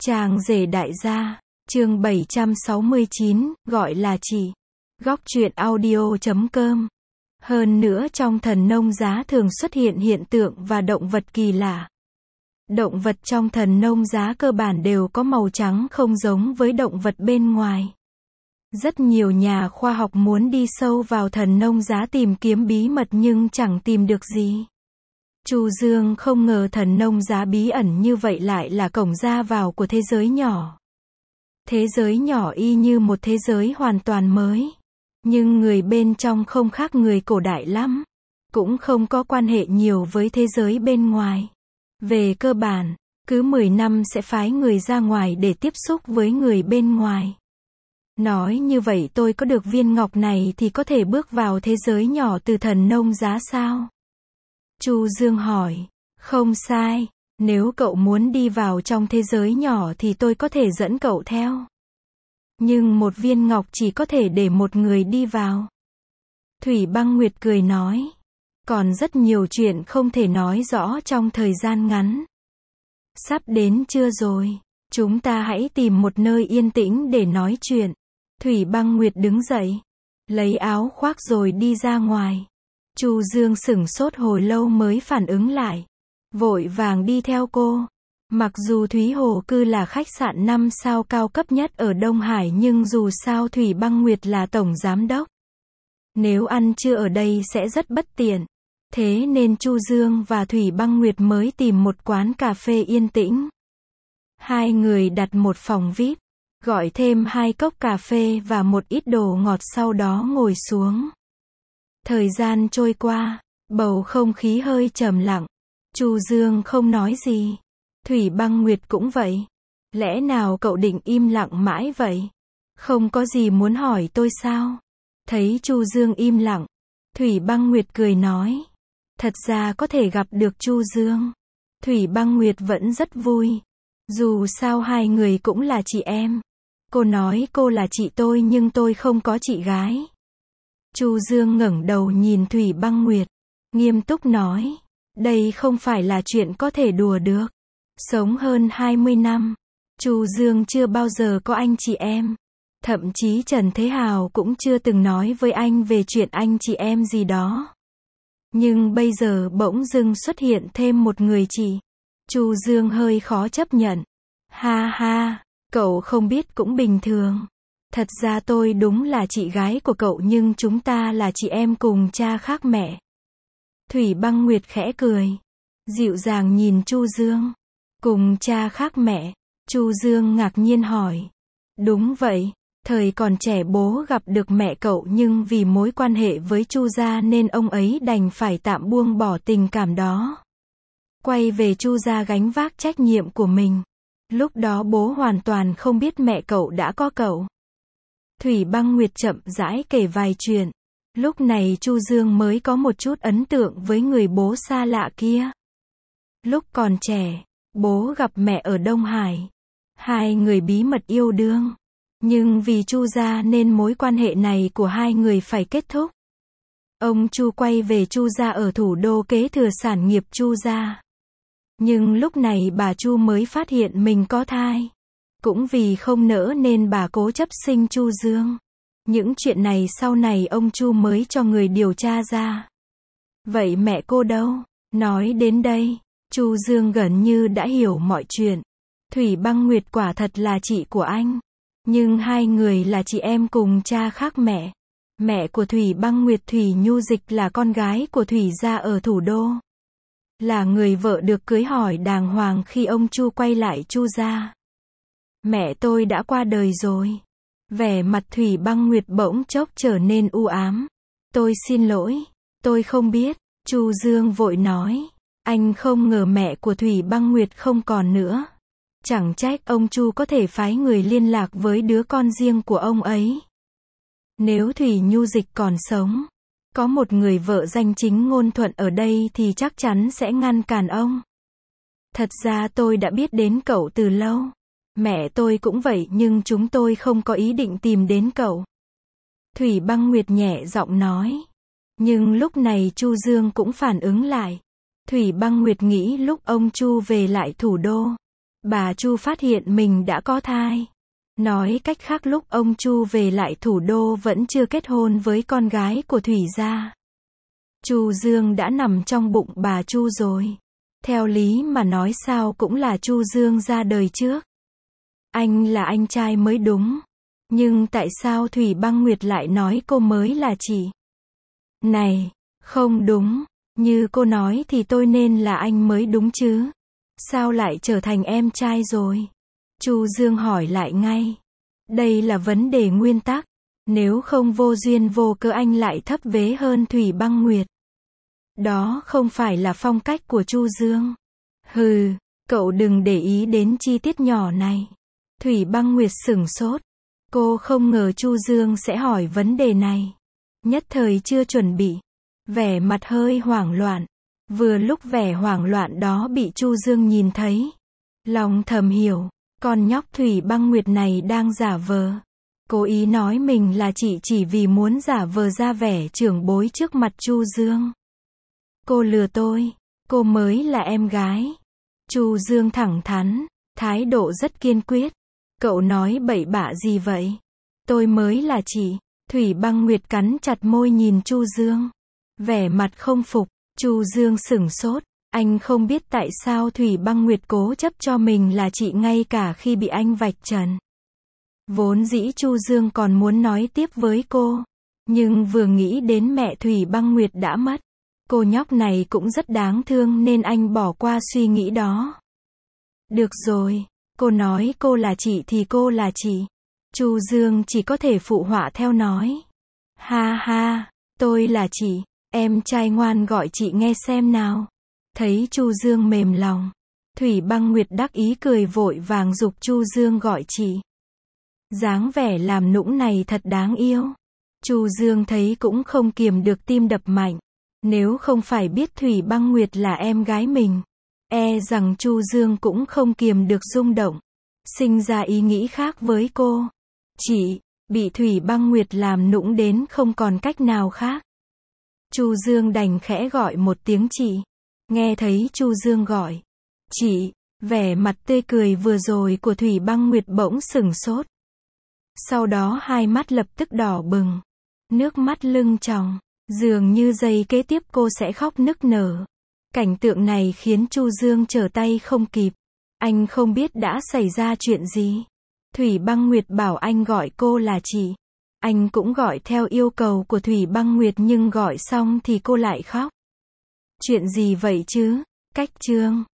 Chàng rể đại gia, chương 769, gọi là chị. Góc truyện audio.com. Hơn nữa trong thần nông giá thường xuất hiện hiện tượng và động vật kỳ lạ. Động vật trong thần nông giá cơ bản đều có màu trắng không giống với động vật bên ngoài. Rất nhiều nhà khoa học muốn đi sâu vào thần nông giá tìm kiếm bí mật nhưng chẳng tìm được gì. Chu Dương không ngờ thần nông giá bí ẩn như vậy lại là cổng ra vào của thế giới nhỏ. Thế giới nhỏ y như một thế giới hoàn toàn mới. Nhưng người bên trong không khác người cổ đại lắm. Cũng không có quan hệ nhiều với thế giới bên ngoài. Về cơ bản, cứ 10 năm sẽ phái người ra ngoài để tiếp xúc với người bên ngoài. Nói như vậy tôi có được viên ngọc này thì có thể bước vào thế giới nhỏ từ thần nông giá sao? Chu Dương hỏi. Không sai, nếu cậu muốn đi vào trong thế giới nhỏ thì tôi có thể dẫn cậu theo. Nhưng một viên ngọc chỉ có thể để một người đi vào. Thủy Băng Nguyệt cười nói. Còn rất nhiều chuyện không thể nói rõ trong thời gian ngắn. Sắp đến trưa rồi, chúng ta hãy tìm một nơi yên tĩnh để nói chuyện. Thủy Băng Nguyệt đứng dậy, lấy áo khoác rồi đi ra ngoài. Chu Dương sửng sốt hồi lâu mới phản ứng lại, vội vàng đi theo cô. Mặc dù Thúy Hồ Cư là khách sạn 5 sao cao cấp nhất ở Đông Hải nhưng dù sao Thủy Băng Nguyệt là tổng giám đốc. Nếu ăn trưa ở đây sẽ rất bất tiện. Thế nên Chu Dương và Thủy Băng Nguyệt mới tìm một quán cà phê yên tĩnh. Hai người đặt một phòng VIP, gọi thêm 2 cốc cà phê và một ít đồ ngọt sau đó ngồi xuống. Thời gian trôi qua, bầu không khí hơi trầm lặng. Chu Dương không nói gì. Thủy Băng Nguyệt cũng vậy. Lẽ nào cậu định im lặng mãi vậy? Không có gì muốn hỏi tôi sao? Thấy Chu Dương im lặng, Thủy Băng Nguyệt cười nói. Thật ra có thể gặp được Chu Dương, Thủy Băng Nguyệt vẫn rất vui. Dù sao hai người cũng là chị em. Cô nói cô là chị tôi nhưng tôi không có chị gái. Chu Dương ngẩng đầu nhìn Thủy Băng Nguyệt, nghiêm túc nói. Đây không phải là chuyện có thể đùa được. Sống hơn 20 năm, Chu Dương chưa bao giờ có anh chị em. Thậm chí Trần Thế Hào cũng chưa từng nói với anh về chuyện anh chị em gì đó. Nhưng bây giờ bỗng dưng xuất hiện thêm một người chị. Chu Dương hơi khó chấp nhận. Ha ha, cậu không biết cũng bình thường. Thật ra tôi đúng là chị gái của cậu nhưng chúng ta là chị em cùng cha khác mẹ. Thủy Băng Nguyệt khẽ cười, dịu dàng nhìn Chu Dương. Cùng cha khác mẹ? Chu Dương ngạc nhiên hỏi. Đúng vậy, thời còn trẻ bố gặp được mẹ cậu nhưng vì mối quan hệ với Chu gia nên ông ấy đành phải tạm buông bỏ tình cảm đó. Quay về Chu gia gánh vác trách nhiệm của mình. Lúc đó bố hoàn toàn không biết mẹ cậu đã có cậu. Thủy Băng Nguyệt chậm rãi kể vài chuyện. Lúc này Chu Dương mới có một chút ấn tượng với người bố xa lạ kia. Lúc còn trẻ, bố gặp mẹ ở Đông Hải. Hai người bí mật yêu đương. Nhưng vì Chu gia nên mối quan hệ này của hai người phải kết thúc. Ông Chu quay về Chu gia ở thủ đô kế thừa sản nghiệp Chu gia. Nhưng lúc này bà Chu mới phát hiện mình có thai. Cũng vì không nỡ nên bà cố chấp sinh Chu Dương. Những chuyện này sau này ông Chu mới cho người điều tra ra. Vậy mẹ cô đâu? Nói đến đây, Chu Dương gần như đã hiểu mọi chuyện. Thủy Băng Nguyệt quả thật là chị của anh. Nhưng hai người là chị em cùng cha khác mẹ. Mẹ của Thủy Băng Nguyệt Thủy Nhu Dịch là con gái của Thủy gia ở thủ đô. Là người vợ được cưới hỏi đàng hoàng khi ông Chu quay lại Chu gia. Mẹ tôi đã qua đời rồi. Vẻ mặt Thủy Băng Nguyệt bỗng chốc trở nên u ám. Tôi xin lỗi, tôi không biết. Chu Dương vội nói. Anh không ngờ mẹ của Thủy Băng Nguyệt không còn nữa. Chẳng trách ông Chu có thể phái người liên lạc với đứa con riêng của ông ấy. Nếu Thủy Nhu Dịch còn sống, có một người vợ danh chính ngôn thuận ở đây thì chắc chắn sẽ ngăn cản ông. Thật ra tôi đã biết đến cậu từ lâu. Mẹ tôi cũng vậy nhưng chúng tôi không có ý định tìm đến cậu. Thủy Băng Nguyệt nhẹ giọng nói. Nhưng lúc này Chu Dương cũng phản ứng lại. Thủy Băng Nguyệt nghĩ lúc ông Chu về lại thủ đô, bà Chu phát hiện mình đã có thai. Nói cách khác lúc ông Chu về lại thủ đô vẫn chưa kết hôn với con gái của Thủy gia. Chu Dương đã nằm trong bụng bà Chu rồi. Theo lý mà nói sao cũng là Chu Dương ra đời trước. Anh là anh trai mới đúng. Nhưng tại sao Thủy Băng Nguyệt lại nói cô mới là chị? Này, không đúng. Như cô nói thì tôi nên là anh mới đúng chứ. Sao lại trở thành em trai rồi? Chu Dương hỏi lại ngay. Đây là vấn đề nguyên tắc. Nếu không vô duyên vô cớ anh lại thấp vế hơn Thủy Băng Nguyệt. Đó không phải là phong cách của Chu Dương. Hừ, cậu đừng để ý đến chi tiết nhỏ này. Thủy Băng Nguyệt sửng sốt. Cô không ngờ Chu Dương sẽ hỏi vấn đề này. Nhất thời chưa chuẩn bị. Vẻ mặt hơi hoảng loạn. Vừa lúc vẻ hoảng loạn đó bị Chu Dương nhìn thấy. Lòng thầm hiểu, con nhóc Thủy Băng Nguyệt này đang giả vờ. Cố ý nói mình là chị chỉ vì muốn giả vờ ra vẻ trưởng bối trước mặt Chu Dương. Cô lừa tôi, cô mới là em gái. Chu Dương thẳng thắn, thái độ rất kiên quyết. Cậu nói bậy bạ gì vậy? Tôi mới là chị. Thủy Băng Nguyệt cắn chặt môi nhìn Chu Dương. Vẻ mặt không phục, Chu Dương sửng sốt. Anh không biết tại sao Thủy Băng Nguyệt cố chấp cho mình là chị ngay cả khi bị anh vạch trần. Vốn dĩ Chu Dương còn muốn nói tiếp với cô. Nhưng vừa nghĩ đến mẹ Thủy Băng Nguyệt đã mất. Cô nhóc này cũng rất đáng thương nên anh bỏ qua suy nghĩ đó. Được rồi, cô nói cô là chị thì cô là chị. Chu Dương chỉ có thể phụ họa theo nói. Ha ha, tôi là chị, em trai ngoan gọi chị nghe xem nào. Thấy Chu Dương mềm lòng. Thủy Băng Nguyệt đắc ý cười vội vàng giục Chu Dương gọi chị. Dáng vẻ làm nũng này thật đáng yêu. Chu Dương thấy cũng không kiềm được tim đập mạnh. Nếu không phải biết Thủy Băng Nguyệt là em gái mình, e rằng Chu Dương cũng không kiềm được rung động. Sinh ra ý nghĩ khác với cô. Chị, bị Thủy Băng Nguyệt làm nũng đến không còn cách nào khác. Chu Dương đành khẽ gọi một tiếng chị. Nghe thấy Chu Dương gọi chị, vẻ mặt tươi cười vừa rồi của Thủy Băng Nguyệt bỗng sửng sốt. Sau đó hai mắt lập tức đỏ bừng, nước mắt lưng tròng, dường như giây kế tiếp cô sẽ khóc nức nở. Cảnh tượng này khiến Chu Dương trở tay không kịp. Anh không biết đã xảy ra chuyện gì. Thủy Băng Nguyệt bảo anh gọi cô là chị. Anh cũng gọi theo yêu cầu của Thủy Băng Nguyệt nhưng gọi xong thì cô lại khóc. Chuyện gì vậy chứ? Cách chương